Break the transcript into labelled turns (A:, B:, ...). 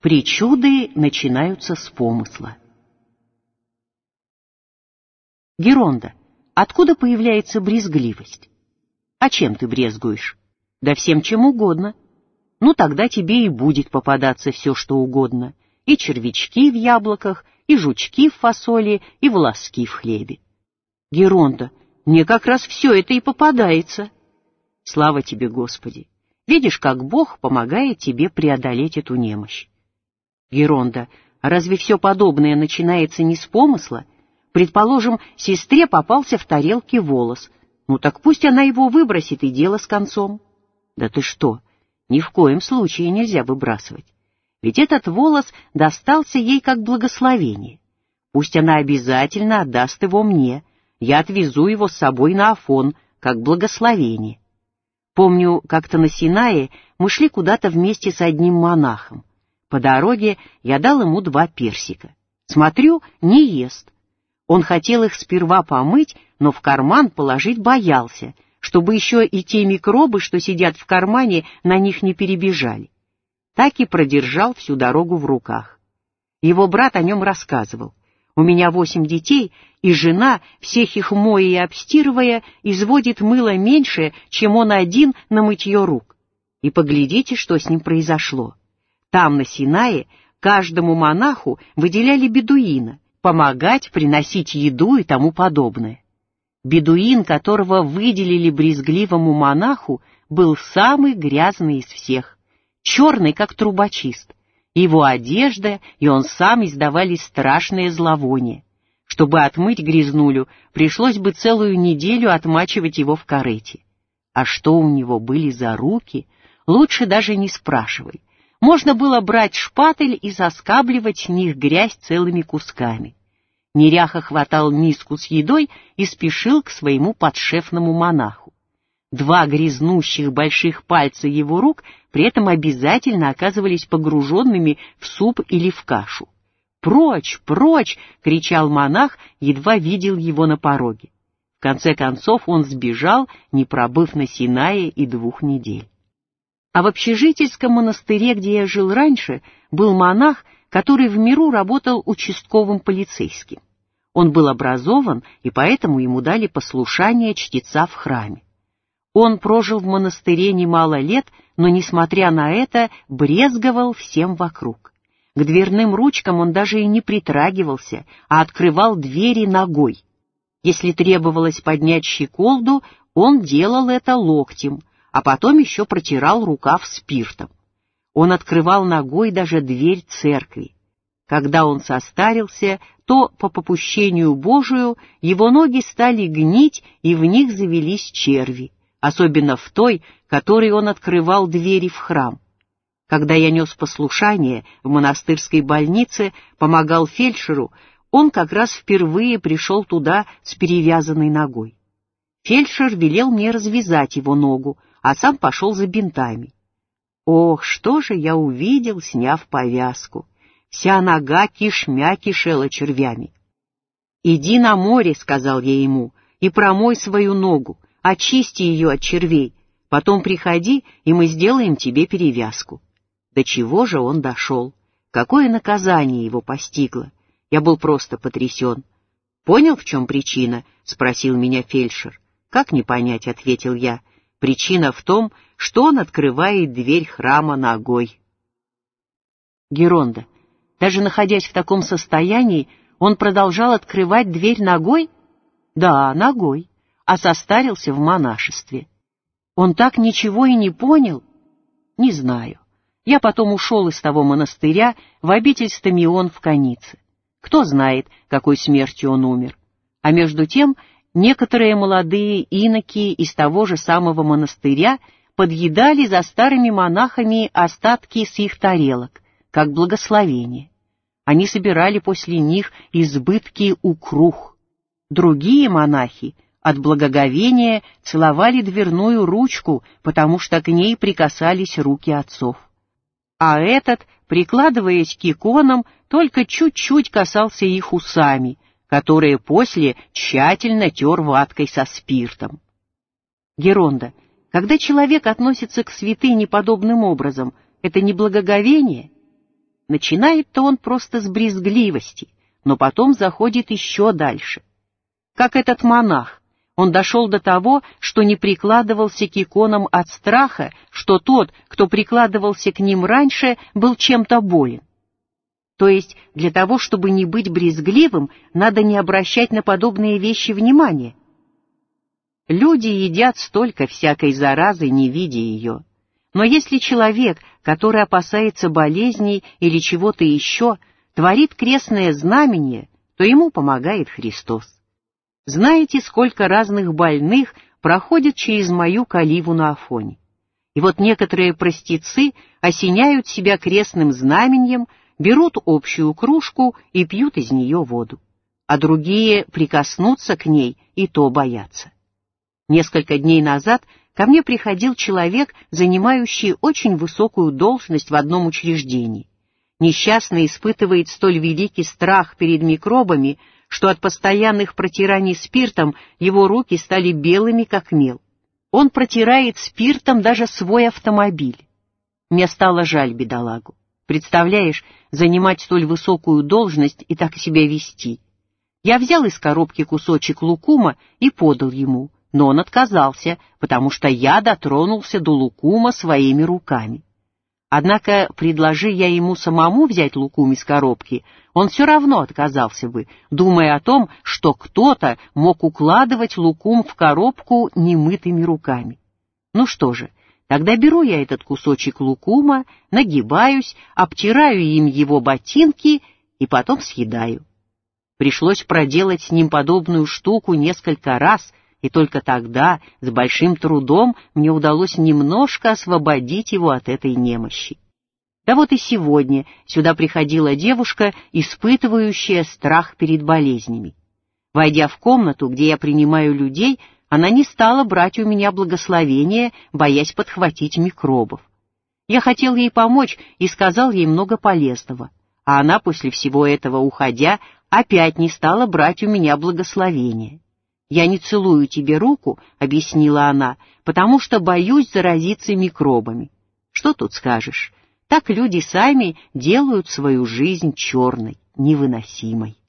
A: Причуды начинаются с помысла. Геронда, откуда появляется брезгливость? А чем ты брезгуешь? Да всем чем угодно. Ну тогда тебе и будет попадаться все, что угодно. И червячки в яблоках, и жучки в фасоли, и волоски в хлебе. Геронда, мне как раз все это и попадается. Слава тебе, Господи! Видишь, как Бог помогает тебе преодолеть эту немощь. Геронда, а разве все подобное начинается не с помысла? Предположим, сестре попался в тарелке волос. Ну так пусть она его выбросит, и дело с концом. Да ты что, ни в коем случае нельзя выбрасывать. Ведь этот волос достался ей как благословение. Пусть она обязательно отдаст его мне. Я отвезу его с собой на Афон, как благословение. Помню, как-то на Синае мы шли куда-то вместе с одним монахом. По дороге я дал ему 2 персика. Смотрю, не ест. Он хотел их сперва помыть, но в карман положить боялся, чтобы еще и те микробы, что сидят в кармане, на них не перебежали. Так и продержал всю дорогу в руках. Его брат о нем рассказывал. У меня 8 детей, и жена, всех их моя и обстирывая, изводит мыло меньше, чем он один на мытье рук. И поглядите, что с ним произошло. Там, на Синае, каждому монаху выделяли бедуина, помогать, приносить еду и тому подобное. Бедуин, которого выделили брезгливому монаху, был самый грязный из всех, черный, как трубочист. Его одежда и он сам издавали страшное зловоние. Чтобы отмыть грязнулю, пришлось бы целую неделю отмачивать его в корыте. А что у него были за руки, лучше даже не спрашивай. Можно было брать шпатель и соскабливать с них грязь целыми кусками. Неряха хватал миску с едой и спешил к своему подшефному монаху. 2 грязнущих больших пальца его рук при этом обязательно оказывались погруженными в суп или в кашу. «Прочь, прочь!» — кричал монах, едва видел его на пороге. В конце концов он сбежал, не пробыв на Синае и 2 недель. А в общежительском монастыре, где я жил раньше, был монах, который в миру работал участковым полицейским. Он был образован, и поэтому ему дали послушание чтеца в храме. Он прожил в монастыре немало лет, но, несмотря на это, брезговал всем вокруг. К дверным ручкам он даже и не притрагивался, а открывал двери ногой. Если требовалось поднять щеколду, он делал это локтем, а потом еще протирал рукав спиртом. Он открывал ногой даже дверь церкви. Когда он состарился, то, по попущению Божию, его ноги стали гнить, и в них завелись черви, особенно в той, которой он открывал двери в храм. Когда я нес послушание в монастырской больнице, помогал фельдшеру, он как раз впервые пришел туда с перевязанной ногой. Фельдшер велел мне развязать его ногу, а сам пошел за бинтами. Ох, что же я увидел, сняв повязку! Вся нога кишмя кишела червями. «Иди на море», — сказал я ему, — «и промой свою ногу, очисти ее от червей, потом приходи, и мы сделаем тебе перевязку». До чего же он дошел? Какое наказание его постигло? Я был просто потрясен. «Понял, в чем причина?» — спросил меня фельдшер. «Как не понять?» — ответил я. «Причина в том, что он открывает дверь храма ногой». Геронда, даже находясь в таком состоянии, он продолжал открывать дверь ногой? Да, ногой, а состарился в монашестве. Он так ничего и не понял? Не знаю. Я потом ушел из того монастыря в обитель Стамион в Канице. Кто знает, какой смертью он умер. А между тем, некоторые молодые иноки из того же самого монастыря подъедали за старыми монахами остатки с их тарелок, как благословение. Они собирали после них избытки укрух. Другие монахи от благоговения целовали дверную ручку, потому что к ней прикасались руки отцов. А этот, прикладываясь к иконам, только чуть-чуть касался их усами, которые после тщательно тер ваткой со спиртом. Геронда, когда человек относится к святыне подобным образом, это не благоговение? Начинает-то он просто с брезгливости, но потом заходит еще дальше. Как этот монах, он дошел до того, что не прикладывался к иконам от страха, что тот, кто прикладывался к ним раньше, был чем-то болен. То есть для того, чтобы не быть брезгливым, надо не обращать на подобные вещи внимания. Люди едят столько всякой заразы, не видя ее. Но если человек, который опасается болезней или чего-то еще, творит крестное знамение, то ему помогает Христос. Знаете, сколько разных больных проходит через мою каливу на Афоне? И вот некоторые простецы осеняют себя крестным знамением, берут общую кружку и пьют из нее воду, а другие прикоснуться к ней и то боятся. Несколько дней назад ко мне приходил человек, занимающий очень высокую должность в одном учреждении. Несчастный испытывает столь великий страх перед микробами, что от постоянных протираний спиртом его руки стали белыми, как мел. Он протирает спиртом даже свой автомобиль. Мне стало жаль бедолагу. Представляешь, занимать столь высокую должность и так себя вести. Я взял из коробки кусочек лукума и подал ему, но он отказался, потому что я дотронулся до лукума своими руками. Однако, предложи я ему самому взять лукум из коробки, он все равно отказался бы, думая о том, что кто-то мог укладывать лукум в коробку немытыми руками. Ну что же, тогда беру я этот кусочек лукума, нагибаюсь, обтираю им его ботинки и потом съедаю. Пришлось проделать с ним подобную штуку несколько раз, и только тогда, с большим трудом, мне удалось немножко освободить его от этой немощи. Да вот и сегодня сюда приходила девушка, испытывающая страх перед болезнями. Войдя в комнату, где я принимаю людей, она не стала брать у меня благословения, боясь подхватить микробов. Я хотел ей помочь и сказал ей много полезного, а она после всего этого, уходя, опять не стала брать у меня благословения. «Я не целую тебе руку», — объяснила она, «потому что боюсь заразиться микробами». Что тут скажешь? Так люди сами делают свою жизнь черной, невыносимой.